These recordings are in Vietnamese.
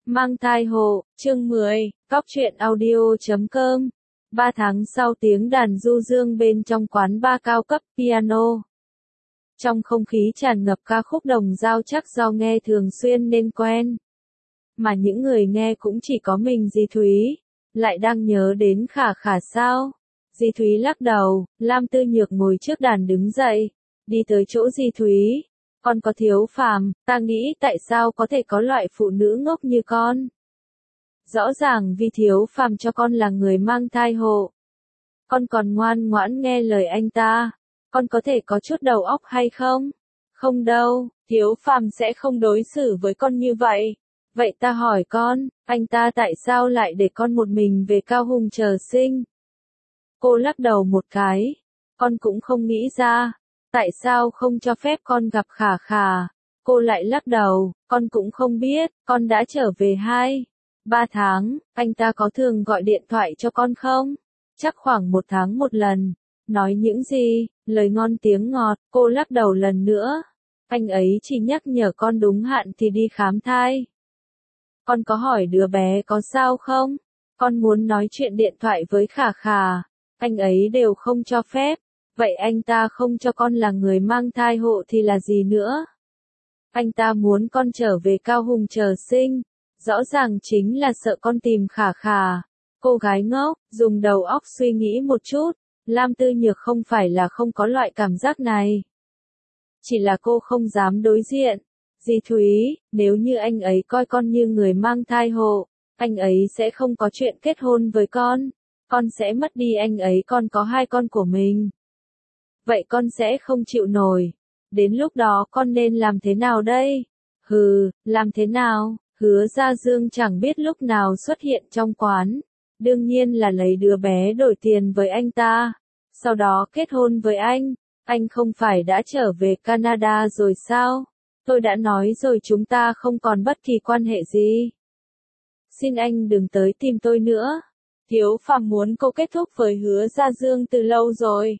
Mang thai hộ, chương 10, Cóc truyện audio.com. 3 tháng sau tiếng đàn du dương bên trong quán bar cao cấp piano. Trong không khí tràn ngập ca khúc đồng dao chắc do nghe thường xuyên nên quen. Mà những người nghe cũng chỉ có mình Di Thúy. Lại đang nhớ đến Khả Khả sao? Di Thúy lắc đầu, Lam Tư Nhược ngồi trước đàn đứng dậy. Đi tới chỗ Di Thúy. Con có Thiếu Phàm, ta nghĩ tại sao có thể có loại phụ nữ ngốc như con. Rõ ràng vì Thiếu Phàm cho con là người mang thai hộ. Con còn ngoan ngoãn nghe lời anh ta. Con có thể có chút đầu óc hay không? Không đâu, Thiếu Phàm sẽ không đối xử với con như vậy. Vậy ta hỏi con, anh ta tại sao lại để con một mình về Cao Hùng chờ sinh? Cô lắc đầu một cái. Con cũng không nghĩ ra. Tại sao không cho phép con gặp Khả Khả? Cô lại lắc đầu, con cũng không biết, con đã trở về 2-3 tháng, anh ta có thường gọi điện thoại cho con không? Chắc khoảng 1 tháng một lần. Nói những gì, lời ngon tiếng ngọt, cô lắc đầu lần nữa. Anh ấy chỉ nhắc nhở con đúng hạn thì đi khám thai. Con có hỏi đứa bé có sao không? Con muốn nói chuyện điện thoại với Khả Khả. Anh ấy đều không cho phép. Vậy anh ta không cho con là người mang thai hộ thì là gì nữa? Anh ta muốn con trở về Cao Hùng chờ sinh. Rõ ràng chính là sợ con tìm Khả Khả. Cô gái ngốc, dùng đầu óc suy nghĩ một chút. Lam Tư Nhược không phải là không có loại cảm giác này. Chỉ là cô không dám đối diện. Di Thúy, nếu như anh ấy coi con như người mang thai hộ, anh ấy sẽ không có chuyện kết hôn với con. Con sẽ mất đi anh ấy còn có 2 con của mình. Vậy con sẽ không chịu nổi. Đến lúc đó con nên làm thế nào đây? Làm thế nào? Hứa Gia Dương chẳng biết lúc nào xuất hiện trong quán. Đương nhiên là lấy đứa bé đổi tiền với anh ta. Sau đó kết hôn với anh. Anh không phải đã trở về Canada rồi sao? Tôi đã nói rồi chúng ta không còn bất kỳ quan hệ gì. Xin anh đừng tới tìm tôi nữa. Thiếu Phàm muốn cô kết thúc với Hứa Gia Dương từ lâu rồi.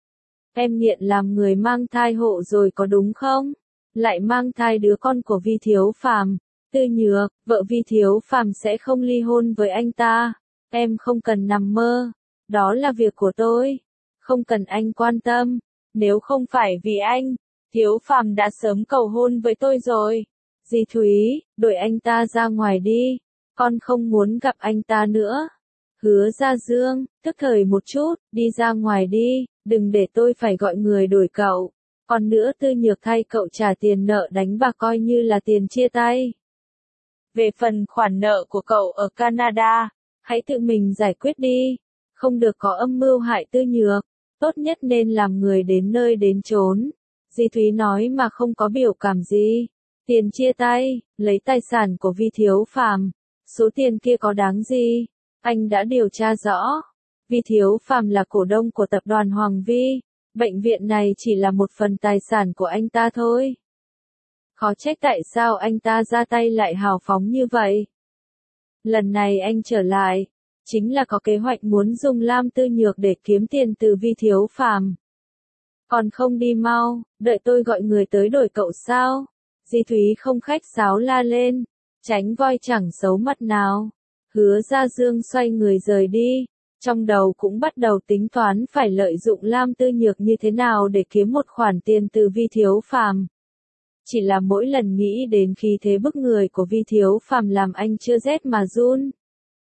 Em nghiện làm người mang thai hộ rồi có đúng không? Lại mang thai đứa con của Vi Thiếu Phàm. Tư Nhược, vợ Vi Thiếu Phàm sẽ không ly hôn với anh ta. Em không cần nằm mơ. Đó là việc của tôi. Không cần anh quan tâm. Nếu không phải vì anh, Thiếu Phàm đã sớm cầu hôn với tôi rồi. Di Thúy, đuổi anh ta ra ngoài đi. Con không muốn gặp anh ta nữa. Hứa Gia Dương, tức thời một chút, đi ra ngoài đi, đừng để tôi phải gọi người đuổi cậu. Còn nữa Tư Nhược thay cậu trả tiền nợ đánh bạc coi như là tiền chia tay. Về phần khoản nợ của cậu ở Canada, hãy tự mình giải quyết đi. Không được có âm mưu hại Tư Nhược, tốt nhất nên làm người đến nơi đến chốn. Di Thúy nói mà không có biểu cảm gì. Tiền chia tay, lấy tài sản của Vi Thiếu Phàm. Số tiền kia có đáng gì? Anh đã điều tra rõ. Vi Thiếu Phàm là cổ đông của tập đoàn Hoàng Vi. Bệnh viện này chỉ là một phần tài sản của anh ta thôi. Khó trách tại sao anh ta ra tay lại hào phóng như vậy. Lần này anh trở lại, chính là có kế hoạch muốn dùng Lam Tư Nhược để kiếm tiền từ Vi Thiếu Phàm. Còn không đi mau, đợi tôi gọi người tới đổi cậu sao? Di Thúy không khách sáo la lên, tránh voi chẳng xấu mặt nào. Hứa Gia Dương xoay người rời đi, trong đầu cũng bắt đầu tính toán phải lợi dụng Lam Tư Nhược như thế nào để kiếm một khoản tiền từ Vi Thiếu Phàm. Chỉ là mỗi lần nghĩ đến khí thế bức người của Vi Thiếu Phàm làm anh chưa rét mà run.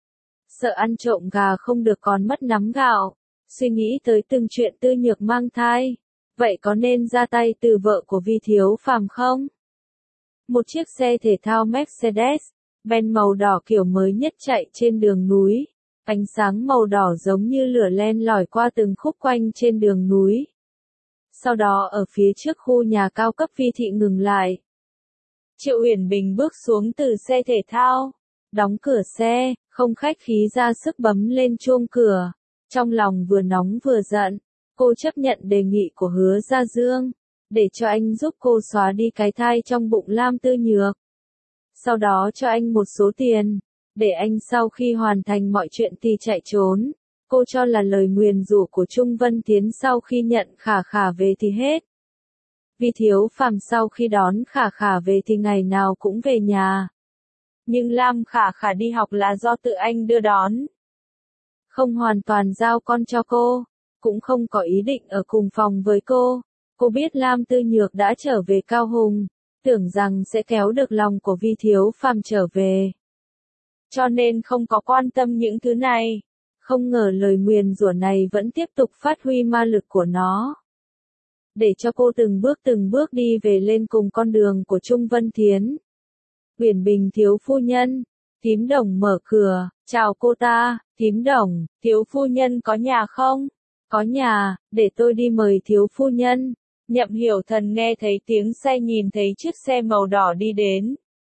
Sợ ăn trộm gà không được còn mất nắm gạo, suy nghĩ tới từng chuyện Tư Nhược mang thai. Vậy có nên ra tay từ vợ của Vi Thiếu Phàm không? Một chiếc xe thể thao Mercedes-Benz màu đỏ kiểu mới nhất chạy trên đường núi. Ánh sáng màu đỏ giống như lửa len lỏi qua từng khúc quanh trên đường núi. Sau đó ở phía trước khu nhà cao cấp Vi thị ngừng lại. Triệu Uyển Bình bước xuống từ xe thể thao, đóng cửa xe, không khách khí ra sức bấm lên chuông cửa. Trong lòng vừa nóng vừa giận, cô chấp nhận đề nghị của Hứa Gia Dương, để cho anh giúp cô xóa đi cái thai trong bụng Lam Tư Nhược. Sau đó cho anh một số tiền, để anh sau khi hoàn thành mọi chuyện thì chạy trốn. Cô cho là lời nguyền rủa của Trung Vân Tiến sau khi nhận Khả Khả về thì hết. Vi Thiếu Phàm sau khi đón Khả Khả về thì ngày nào cũng về nhà. nhưng Lam Khả Khả đi học là do tự anh đưa đón. Không hoàn toàn giao con cho cô, cũng không có ý định ở cùng phòng với cô. Cô biết Lam Tư Nhược đã trở về Cao Hùng, tưởng rằng sẽ kéo được lòng của Vi Thiếu Phàm trở về. Cho nên không có quan tâm những thứ này. Không ngờ lời nguyền rủa này vẫn tiếp tục phát huy ma lực của nó. Để cho cô từng bước đi về lên cùng con đường của Trung Vân Thiến. Uyển Bình thiếu phu nhân, Thím Đồng mở cửa, chào cô ta, Thím Đồng, thiếu phu nhân có nhà không? Có nhà, để tôi đi mời thiếu phu nhân. Nhậm Hiểu Thần nghe thấy tiếng xe nhìn thấy chiếc xe màu đỏ đi đến.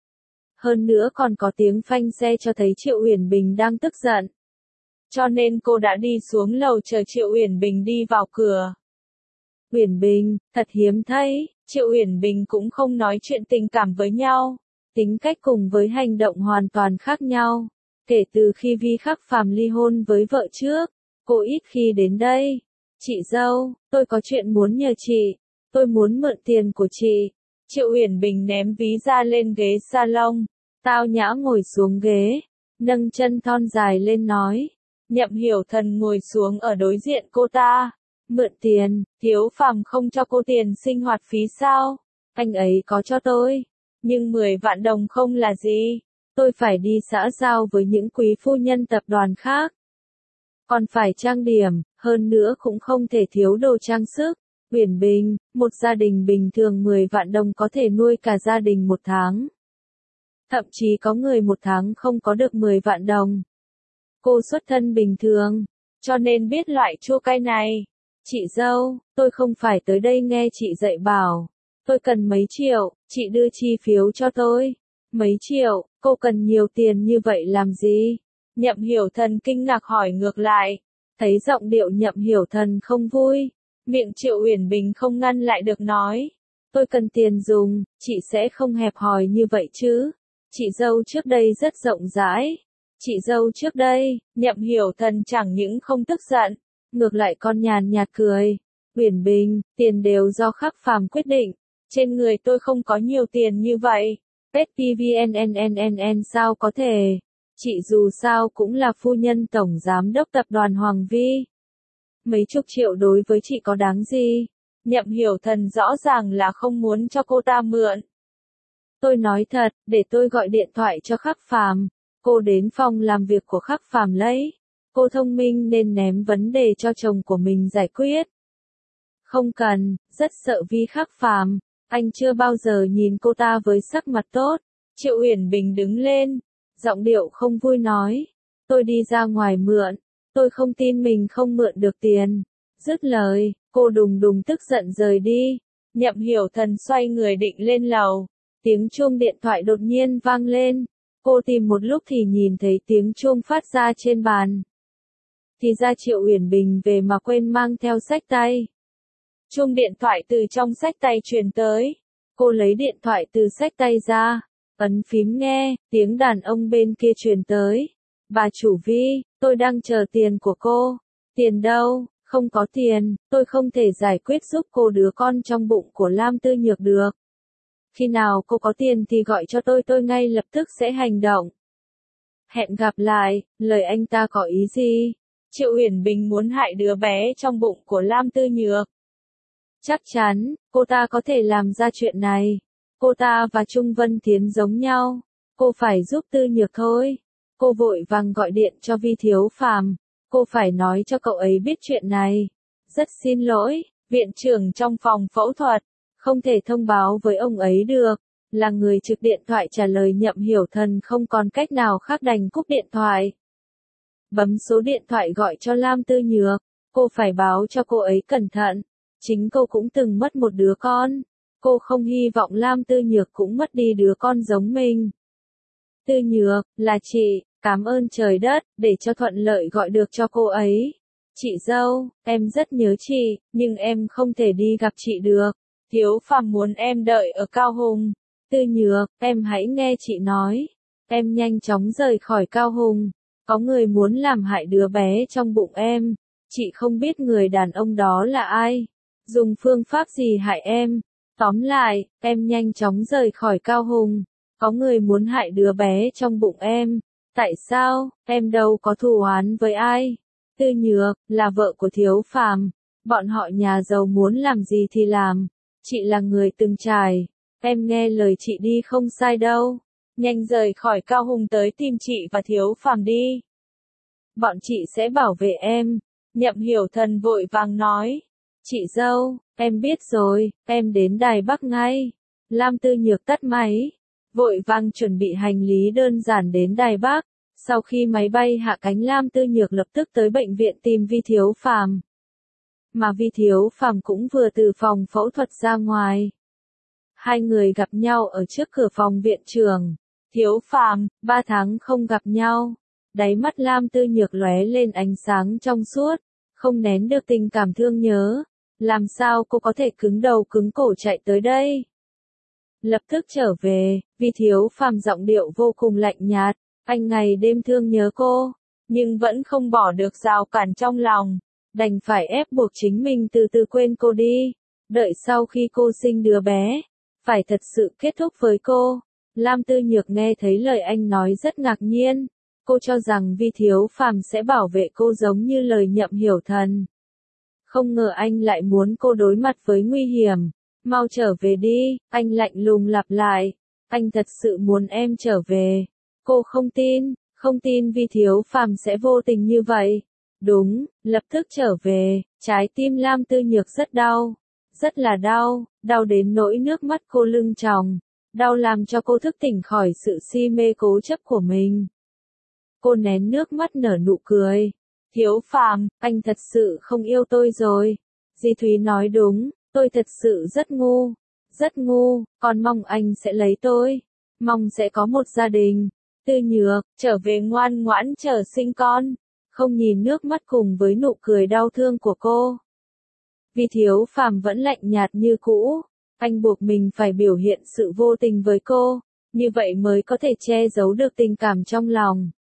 Hơn nữa còn có tiếng phanh xe cho thấy Triệu Uyển Bình đang tức giận. Cho nên cô đã đi xuống lầu chờ Triệu Uyển Bình đi vào cửa. Uyển Bình, thật hiếm thấy, Triệu Uyển Bình cũng không nói chuyện tình cảm với nhau. Tính cách cùng với hành động hoàn toàn khác nhau. Kể từ khi Vi Khắc Phàm ly hôn với vợ trước, cô ít khi đến đây. Chị dâu, tôi có chuyện muốn nhờ chị. Tôi muốn mượn tiền của chị. Triệu Uyển Bình ném ví ra lên ghế salon. Tao nhã ngồi xuống ghế, nâng chân thon dài lên nói. Nhậm Hiểu Thần ngồi xuống ở đối diện cô ta. Mượn tiền, Thiếu Phàm không cho cô tiền sinh hoạt phí sao? Anh ấy có cho tôi. Nhưng 10 vạn đồng không là gì. Tôi phải đi xã giao với những quý phu nhân tập đoàn khác. Còn phải trang điểm, hơn nữa cũng không thể thiếu đồ trang sức. Uyển Bình, một gia đình bình thường 10 vạn đồng có thể nuôi cả gia đình một tháng. Thậm chí có người một tháng không có được 10 vạn đồng. Cô xuất thân bình thường, cho nên biết loại chua cay này. Chị dâu, tôi không phải tới đây nghe chị dạy bảo. Tôi cần mấy triệu, chị đưa chi phiếu cho tôi. Mấy triệu, cô cần nhiều tiền như vậy làm gì? Nhậm Hiểu Thần kinh ngạc hỏi ngược lại. Thấy giọng điệu Nhậm Hiểu Thần không vui. Miệng Triệu Uyển Bình không ngăn lại được nói. Tôi cần tiền dùng, chị sẽ không hẹp hòi như vậy chứ. Chị dâu trước đây rất rộng rãi. Chị dâu trước đây, Nhậm Hiểu Thần chẳng những không tức giận, ngược lại còn nhàn nhạt cười. Uyển Bình, tiền đều do Khắc Phàm quyết định. Trên người tôi không có nhiều tiền như vậy. PVNNNNN sao có thể. Chị dù sao cũng là phu nhân tổng giám đốc tập đoàn Hoàng Vi. Mấy chục triệu đối với chị có đáng gì? Nhậm Hiểu Thần rõ ràng là không muốn cho cô ta mượn. Tôi nói thật, để tôi gọi điện thoại cho Khắc Phàm. Cô đến phòng làm việc của Khắc Phàm lấy. Cô thông minh nên ném vấn đề cho chồng của mình giải quyết. Không cần, rất sợ Vi Khắc Phàm. Anh chưa bao giờ nhìn cô ta với sắc mặt tốt. Triệu Uyển Bình đứng lên, giọng điệu không vui nói. Tôi đi ra ngoài mượn. Tôi không tin mình không mượn được tiền. Dứt lời, cô đùng đùng tức giận rời đi. Nhậm Hiểu Thần xoay người định lên lầu. Tiếng chuông điện thoại đột nhiên vang lên. Cô tìm một lúc thì nhìn thấy tiếng chuông phát ra trên bàn. Thì ra Triệu Uyển Bình về mà quên mang theo xách tay. Chuông điện thoại từ trong xách tay truyền tới. Cô lấy điện thoại từ xách tay ra, ấn phím nghe, tiếng đàn ông bên kia truyền tới. Bà chủ Vi, tôi đang chờ tiền của cô. Tiền đâu? Không có tiền, tôi không thể giải quyết giúp cô đứa con trong bụng của Lam Tư Nhược được. Khi nào cô có tiền thì gọi cho tôi ngay lập tức sẽ hành động. Hẹn gặp lại, lời anh ta có ý gì? Triệu Uyển Bình muốn hại đứa bé trong bụng của Lam Tư Nhược. Chắc chắn, cô ta có thể làm ra chuyện này. Cô ta và Trung Vân Thiến giống nhau. Cô phải giúp Tư Nhược thôi. Cô vội vàng gọi điện cho Vi Thiếu Phàm. Cô phải nói cho cậu ấy biết chuyện này. Rất xin lỗi, viện trưởng trong phòng phẫu thuật. Không thể thông báo với ông ấy được. Là người trực điện thoại trả lời Nhậm Hiểu Thần không còn cách nào khác đành cúp điện thoại. Bấm số điện thoại gọi cho Lam Tư Nhược. Cô phải báo cho cô ấy cẩn thận. Chính cô cũng từng mất một đứa con. Cô không hy vọng Lam Tư Nhược cũng mất đi đứa con giống mình. Tư Nhược, là chị, cảm ơn trời đất, để cho thuận lợi gọi được cho cô ấy. Chị dâu, em rất nhớ chị, nhưng em không thể đi gặp chị được. Thiếu Phàm muốn em đợi ở Cao Hùng. Tư Nhược, em hãy nghe chị nói. Em nhanh chóng rời khỏi Cao Hùng. Có người muốn làm hại đứa bé trong bụng em. Chị không biết người đàn ông đó là ai. Dùng phương pháp gì hại em. Tóm lại, em nhanh chóng rời khỏi Cao Hùng. Có người muốn hại đứa bé trong bụng em. Tại sao, em đâu có thù oán với ai. Tư Nhược, là vợ của Thiếu Phàm. Bọn họ nhà giàu muốn làm gì thì làm. Chị là người từng trải. Em nghe lời chị đi không sai đâu. Nhanh rời khỏi Cao Hùng tới tìm chị và Thiếu Phàm đi. Bọn chị sẽ bảo vệ em. Nhậm Hiểu Thần vội vàng nói. Chị dâu, em biết rồi, em đến Đài Bắc ngay. Lam Tư Nhược tắt máy. Vội vàng chuẩn bị hành lý đơn giản đến Đài Bắc. Sau khi máy bay hạ cánh, Lam Tư Nhược lập tức tới bệnh viện tìm Vi Thiếu Phàm. Mà Vi Thiếu Phàm cũng vừa từ phòng phẫu thuật ra ngoài. Hai người gặp nhau ở trước cửa phòng viện trưởng. Thiếu Phàm, 3 tháng không gặp nhau. Đáy mắt Lam Tư Nhược lóe lên ánh sáng trong suốt, không nén được tình cảm thương nhớ. Làm sao cô có thể cứng đầu cứng cổ chạy tới đây? Lập tức trở về, Vi Thiếu Phàm giọng điệu vô cùng lạnh nhạt. Anh ngày đêm thương nhớ cô, nhưng vẫn không bỏ được rào cản trong lòng. Đành phải ép buộc chính mình từ từ quên cô đi. Đợi sau khi cô sinh đứa bé, phải thật sự kết thúc với cô. Lam Tư Nhược nghe thấy lời anh nói rất ngạc nhiên. Cô cho rằng Vi Thiếu Phàm sẽ bảo vệ cô giống như lời Nhậm Hiểu Thần. Không ngờ anh lại muốn cô đối mặt với nguy hiểm. Mau trở về đi, anh lạnh lùng lặp lại. Anh thật sự muốn em trở về. Cô không tin Vi Thiếu Phàm sẽ vô tình như vậy. Đúng, lập tức trở về. Trái tim Lam Tư Nhược rất đau. Rất là đau, đau đến nỗi nước mắt cô lưng tròng. Đau làm cho cô thức tỉnh khỏi sự si mê cố chấp của mình. Cô nén nước mắt nở nụ cười. Thiếu Phàm, anh thật sự không yêu tôi rồi. Di Thúy nói đúng, tôi thật sự rất ngu, còn mong anh sẽ lấy tôi. Mong sẽ có một gia đình. Tư Nhược, trở về ngoan ngoãn chờ sinh con. Không nhìn nước mắt cùng với nụ cười đau thương của cô. Vi Thiếu Phàm vẫn lạnh nhạt như cũ. Anh buộc mình phải biểu hiện sự vô tình với cô. Như vậy mới có thể che giấu được tình cảm trong lòng.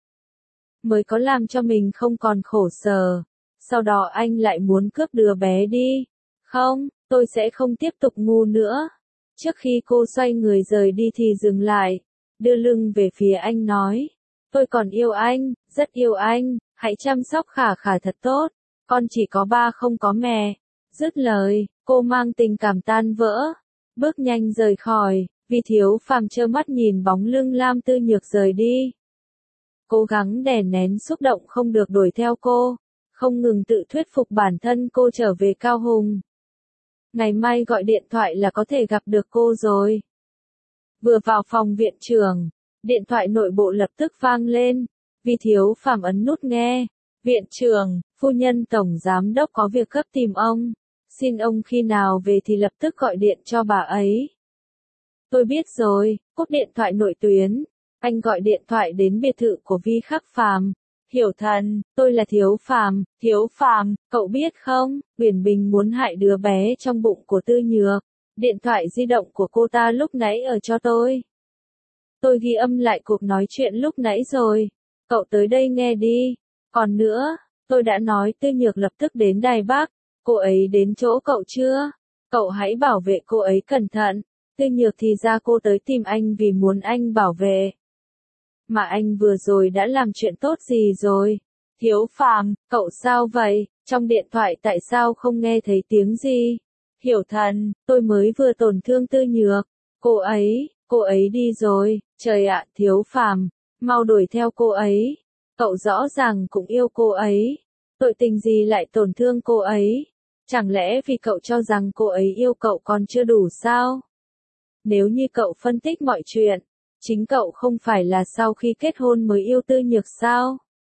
Mới có làm cho mình không còn khổ sở. Sau đó anh lại muốn cướp đứa bé đi. Không, tôi sẽ không tiếp tục ngu nữa. Trước khi cô xoay người rời đi thì dừng lại. Đưa lưng về phía anh nói. Tôi còn yêu anh, rất yêu anh. Hãy chăm sóc Khả Khả thật tốt. Con chỉ có ba không có mẹ. Dứt lời, cô mang tình cảm tan vỡ. Bước nhanh rời khỏi. Vi Thiếu Phàm trơ mắt nhìn bóng lưng Lam Tư Nhược rời đi. Cố gắng đè nén xúc động không được đuổi theo cô. Không ngừng tự thuyết phục bản thân cô trở về Cao Hùng. Ngày mai gọi điện thoại là có thể gặp được cô rồi. Vừa vào phòng viện trưởng, điện thoại nội bộ lập tức vang lên. Vi Thiếu Phàm ấn nút nghe. Viện trưởng, phu nhân tổng giám đốc có việc gấp tìm ông. Xin ông khi nào về thì lập tức gọi điện cho bà ấy. Tôi biết rồi, cúp điện thoại nội tuyến. Anh gọi điện thoại đến biệt thự của Vi Khắc Phàm. Hiểu Thần, tôi là Thiếu Phàm, cậu biết không, Uyển Bình muốn hại đứa bé trong bụng của Tư Nhược. Điện thoại di động của cô ta lúc nãy ở cho tôi. Tôi ghi âm lại cuộc nói chuyện lúc nãy rồi. Cậu tới đây nghe đi. Còn nữa, tôi đã nói Tư Nhược lập tức đến Đài Bắc. Cô ấy đến chỗ cậu chưa? Cậu hãy bảo vệ cô ấy cẩn thận. Tư Nhược thì ra cô tới tìm anh vì muốn anh bảo vệ. Mà anh vừa rồi đã làm chuyện tốt gì rồi? Thiếu Phàm, cậu sao vậy? Trong điện thoại tại sao không nghe thấy tiếng gì? Hiểu Thần, tôi mới vừa tổn thương Tư Nhược. Cô ấy đi rồi. Trời ạ, Thiếu Phàm, mau đuổi theo cô ấy. Cậu rõ ràng cũng yêu cô ấy. Tội tình gì lại tổn thương cô ấy? Chẳng lẽ vì cậu cho rằng cô ấy yêu cậu còn chưa đủ sao? Nếu như cậu phân tích mọi chuyện, chính cậu không phải là sau khi kết hôn mới yêu Tư Nhược sao?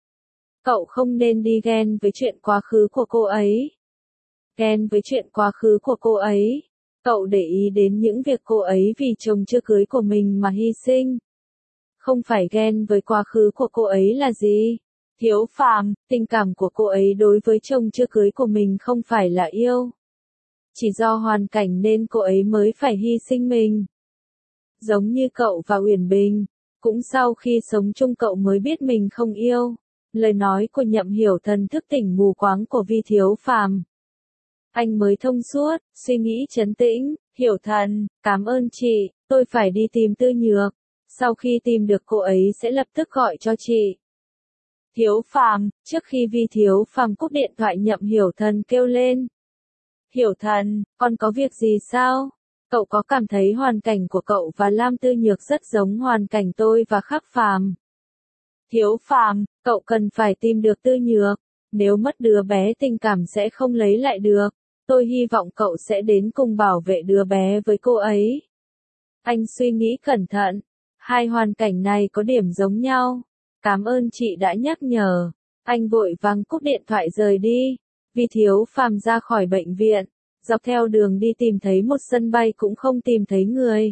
Cậu không nên đi ghen với chuyện quá khứ của cô ấy. Ghen với chuyện quá khứ của cô ấy. Cậu để ý đến những việc cô ấy vì chồng chưa cưới của mình mà hy sinh. Không phải ghen với quá khứ của cô ấy là gì? Thiếu Phàm, tình cảm của cô ấy đối với chồng chưa cưới của mình không phải là yêu. Chỉ do hoàn cảnh nên cô ấy mới phải hy sinh mình. Giống như cậu và Uyển Bình, cũng sau khi sống chung cậu mới biết mình không yêu. Lời nói của Nhậm Hiểu Thần thức tỉnh mù quáng của Vi Thiếu Phàm. Anh mới thông suốt, suy nghĩ trấn tĩnh. Hiểu Thần, cảm ơn chị, tôi phải đi tìm Tư Nhược. Sau khi tìm được cô ấy sẽ lập tức gọi cho chị. Thiếu Phàm, trước khi Vi Thiếu Phàm cúp điện thoại Nhậm Hiểu Thần kêu lên. Hiểu Thần, con có việc gì sao? Cậu có cảm thấy hoàn cảnh của cậu và Lam Tư Nhược rất giống hoàn cảnh tôi và Khắc Phàm? Thiếu Phàm, cậu cần phải tìm được Tư Nhược. Nếu mất đứa bé tình cảm sẽ không lấy lại được. Tôi hy vọng cậu sẽ đến cùng bảo vệ đứa bé với cô ấy. Anh suy nghĩ cẩn thận. Hai hoàn cảnh này có điểm giống nhau. Cảm ơn chị đã nhắc nhở. Anh vội vàng cúp điện thoại rời đi. Vi Thiếu Phàm ra khỏi bệnh viện. Dọc theo đường đi tìm thấy một sân bay cũng không tìm thấy người.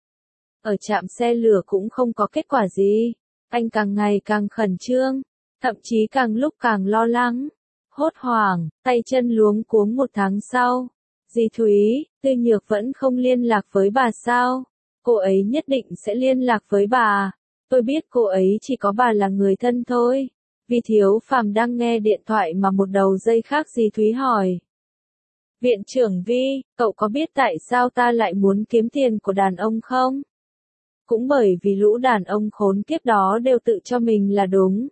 Ở trạm xe lửa cũng không có kết quả gì. Anh càng ngày càng khẩn trương. Thậm chí càng lúc càng lo lắng. Hốt hoảng, tay chân luống cuống một tháng sau. Dì Thúy, Tư Nhược vẫn không liên lạc với bà sao? Cô ấy nhất định sẽ liên lạc với bà. Tôi biết cô ấy chỉ có bà là người thân thôi. Vi Thiếu Phàm đang nghe điện thoại mà một đầu dây khác dì Thúy hỏi. Viện trưởng Vi, cậu có biết tại sao ta lại muốn kiếm tiền của đàn ông không? Cũng bởi vì lũ đàn ông khốn kiếp đó đều tự cho mình là đúng.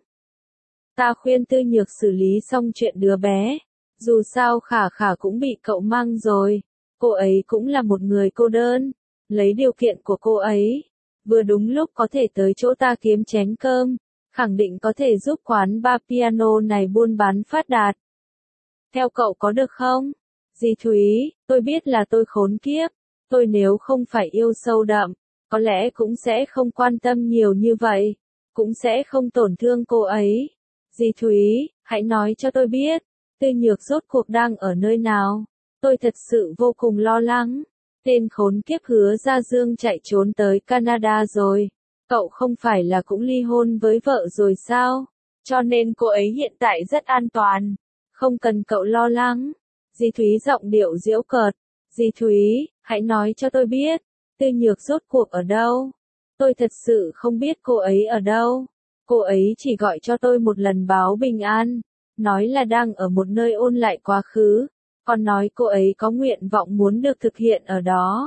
Ta khuyên Tư Nhược xử lý xong chuyện đứa bé. Dù sao Khả Khả cũng bị cậu mang rồi. Cô ấy cũng là một người cô đơn. Lấy điều kiện của cô ấy. Vừa đúng lúc có thể tới chỗ ta kiếm chén cơm. Khẳng định có thể giúp quán bar piano này buôn bán phát đạt. Theo cậu có được không? Dì Thúy, tôi biết là tôi khốn kiếp. Tôi nếu không phải yêu sâu đậm, có lẽ cũng sẽ không quan tâm nhiều như vậy. Cũng sẽ không tổn thương cô ấy. Dì Thúy, hãy nói cho tôi biết, Tư Nhược rốt cuộc đang ở nơi nào? Tôi thật sự vô cùng lo lắng. Tên khốn kiếp Hứa Gia Dương chạy trốn tới Canada rồi. Cậu không phải là cũng ly hôn với vợ rồi sao? Cho nên cô ấy hiện tại rất an toàn. Không cần cậu lo lắng. Dì Thúy giọng điệu giễu cợt. Dì Thúy, hãy nói cho tôi biết, Tư Nhược rốt cuộc ở đâu? Tôi thật sự không biết cô ấy ở đâu. Cô ấy chỉ gọi cho tôi một lần báo bình an, nói là đang ở một nơi ôn lại quá khứ, còn nói cô ấy có nguyện vọng muốn được thực hiện ở đó.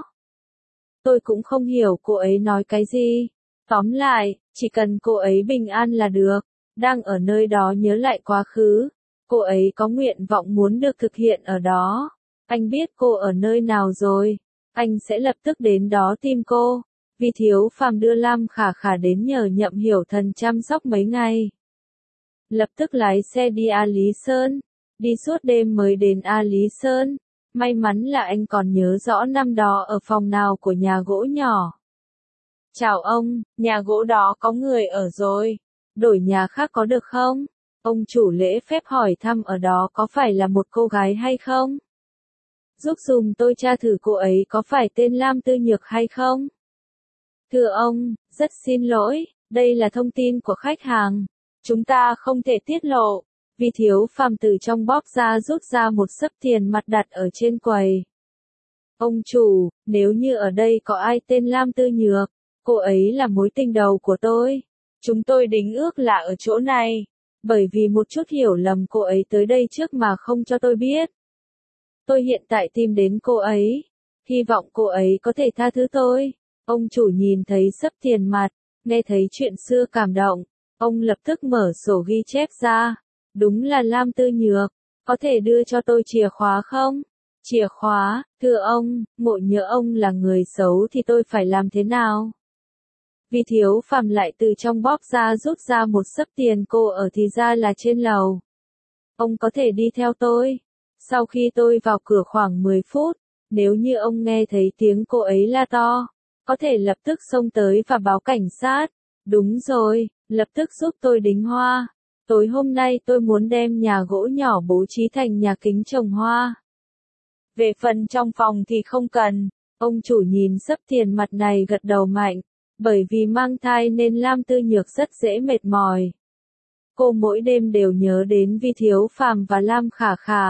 Tôi cũng không hiểu cô ấy nói cái gì. Tóm lại, chỉ cần cô ấy bình an là được, đang ở nơi đó nhớ lại quá khứ. Cô ấy có nguyện vọng muốn được thực hiện ở đó. Anh biết cô ở nơi nào rồi. Anh sẽ lập tức đến đó tìm cô. Vi Thiếu Phàm đưa Lam Khả Khả đến nhờ Nhậm Hiểu Thần chăm sóc mấy ngày. Lập tức lái xe đi A Lý Sơn. Đi suốt đêm mới đến A Lý Sơn. May mắn là anh còn nhớ rõ năm đó ở phòng nào của nhà gỗ nhỏ. Chào ông, nhà gỗ đó có người ở rồi. Đổi nhà khác có được không? Ông chủ lễ phép hỏi thăm ở đó có phải là một cô gái hay không? Giúp dùm tôi tra thử cô ấy có phải tên Lam Tư Nhược hay không? Thưa ông, rất xin lỗi, đây là thông tin của khách hàng. Chúng ta không thể tiết lộ. Vi Thiếu Phàm từ trong bóp ra rút ra một xấp tiền mặt đặt ở trên quầy. Ông chủ, nếu như ở đây có ai tên Lam Tư Nhược, cô ấy là mối tình đầu của tôi. Chúng tôi đính ước là ở chỗ này. Bởi vì một chút hiểu lầm cô ấy tới đây trước mà không cho tôi biết. Tôi hiện tại tìm đến cô ấy. Hy vọng cô ấy có thể tha thứ tôi. Ông chủ nhìn thấy xấp tiền mặt, nghe thấy chuyện xưa cảm động. Ông lập tức mở sổ ghi chép ra. Đúng là Lam Tư Nhược. Có thể đưa cho tôi chìa khóa không? Chìa khóa, thưa ông, ngộ nhỡ ông là người xấu thì tôi phải làm thế nào? Vi Thiếu Phàm lại từ trong bóp ra rút ra một xấp tiền cô ở thì ra là trên lầu. Ông có thể đi theo tôi. Sau khi tôi vào cửa khoảng 10 phút, nếu như ông nghe thấy tiếng cô ấy la to, có thể lập tức xông tới và báo cảnh sát. Đúng rồi, lập tức giúp tôi đính hoa. Tối hôm nay tôi muốn đem nhà gỗ nhỏ bố trí thành nhà kính trồng hoa. Về phần trong phòng thì không cần. Ông chủ nhìn xấp tiền mặt này gật đầu mạnh. Bởi vì mang thai nên Lam Tư Nhược rất dễ mệt mỏi. Cô mỗi đêm đều nhớ đến Vi Thiếu Phàm và Lam Khả Khả.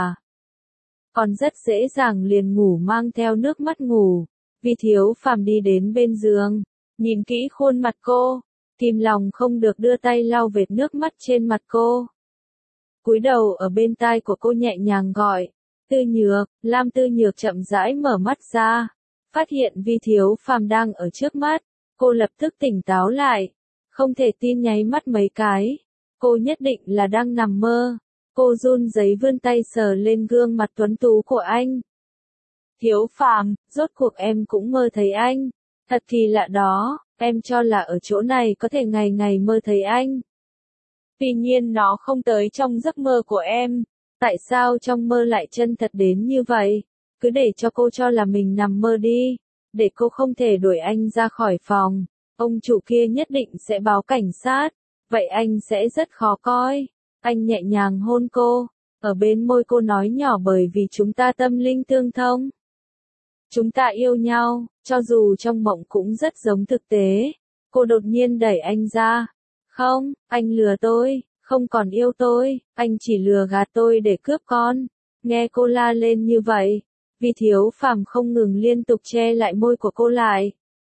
Còn rất dễ dàng liền ngủ mang theo nước mắt ngủ. Vi Thiếu Phàm đi đến bên giường, nhìn kỹ khuôn mặt cô, kìm lòng không được đưa tay lau vệt nước mắt trên mặt cô. Cúi đầu ở bên tai của cô nhẹ nhàng gọi, Tư Nhược. Lam Tư Nhược chậm rãi mở mắt ra, phát hiện Vi Thiếu Phàm đang ở trước mắt, Cô lập tức tỉnh táo lại, không thể tin nháy mắt mấy cái. Cô nhất định là đang nằm mơ. Cô run rẩy vươn tay sờ lên gương mặt tuấn tú của anh. Thiếu Phàm, rốt cuộc em cũng mơ thấy anh. Thật kỳ lạ đó, em cho là ở chỗ này có thể ngày ngày mơ thấy anh. Tuy nhiên nó không tới trong giấc mơ của em. Tại sao trong mơ lại chân thật đến như vậy? Cứ để cho cô cho là mình nằm mơ đi. Để cô không thể đuổi anh ra khỏi phòng. Ông chủ kia nhất định sẽ báo cảnh sát. Vậy anh sẽ rất khó coi. Anh nhẹ nhàng hôn cô. Ở bên môi cô nói nhỏ bởi vì chúng ta tâm linh tương thông. Chúng ta yêu nhau, cho dù trong mộng cũng rất giống thực tế. Cô đột nhiên đẩy anh ra. Không, anh lừa tôi, không còn yêu tôi, anh chỉ lừa gạt tôi để cướp con. Nghe cô la lên như vậy, Vi Thiếu Phàm không ngừng liên tục che lại môi của cô lại.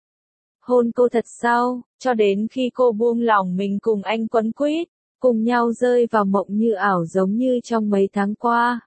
Hôn cô thật sâu, cho đến khi cô buông lỏng mình cùng anh quấn quýt, cùng nhau rơi vào mộng như ảo giống như trong mấy tháng qua.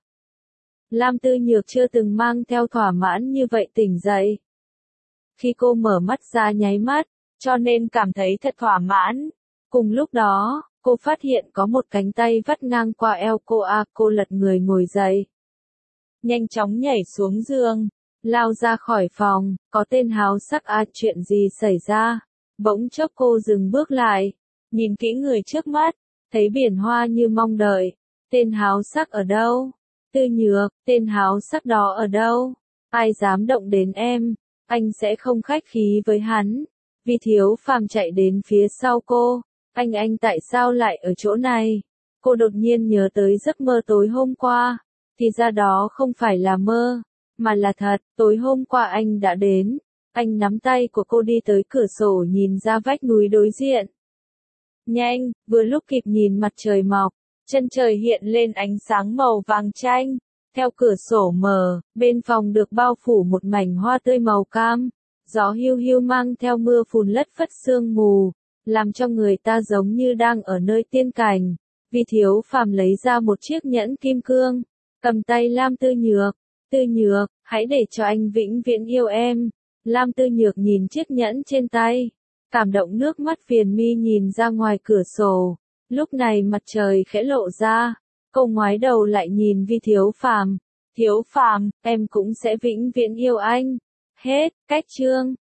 Lam Tư Nhược chưa từng mang theo thỏa mãn như vậy tỉnh dậy. Khi cô mở mắt ra nháy mắt, cho nên cảm thấy thật thỏa mãn. Cùng lúc đó, cô phát hiện có một cánh tay vắt ngang qua eo cô cô lật người ngồi dậy. Nhanh chóng nhảy xuống giường, lao ra khỏi phòng, có tên háo sắc chuyện gì xảy ra. Bỗng chốc cô dừng bước lại, nhìn kỹ người trước mắt, thấy biển hoa như mong đợi. Tên háo sắc ở đâu? Tư Nhược, tên háo sắc đó ở đâu? Ai dám động đến em? Anh sẽ không khách khí với hắn. Vi Thiếu Phàm chạy đến phía sau cô. Anh tại sao lại ở chỗ này? Cô đột nhiên nhớ tới giấc mơ tối hôm qua. Thì ra đó không phải là mơ, mà là thật. Tối hôm qua anh đã đến. Anh nắm tay của cô đi tới cửa sổ nhìn ra vách núi đối diện. Nhanh, vừa lúc kịp nhìn mặt trời mọc. Chân trời hiện lên ánh sáng màu vàng chanh. Theo cửa sổ mở, bên phòng được bao phủ một mảnh hoa tươi màu cam. Gió hiu hiu mang theo mưa phùn lất phất sương mù, làm cho người ta giống như đang ở nơi tiên cảnh. Vi Thiếu Phàm lấy ra một chiếc nhẫn kim cương, cầm tay Lam Tư Nhược. Tư Nhược, hãy để cho anh vĩnh viễn yêu em. Lam Tư Nhược nhìn chiếc nhẫn trên tay, cảm động nước mắt viền mi nhìn ra ngoài cửa sổ. Lúc này mặt trời khẽ lộ ra, cô ngoái đầu lại nhìn Vi Thiếu Phàm. Thiếu Phàm, em cũng sẽ vĩnh viễn yêu anh. Hết, cách chương.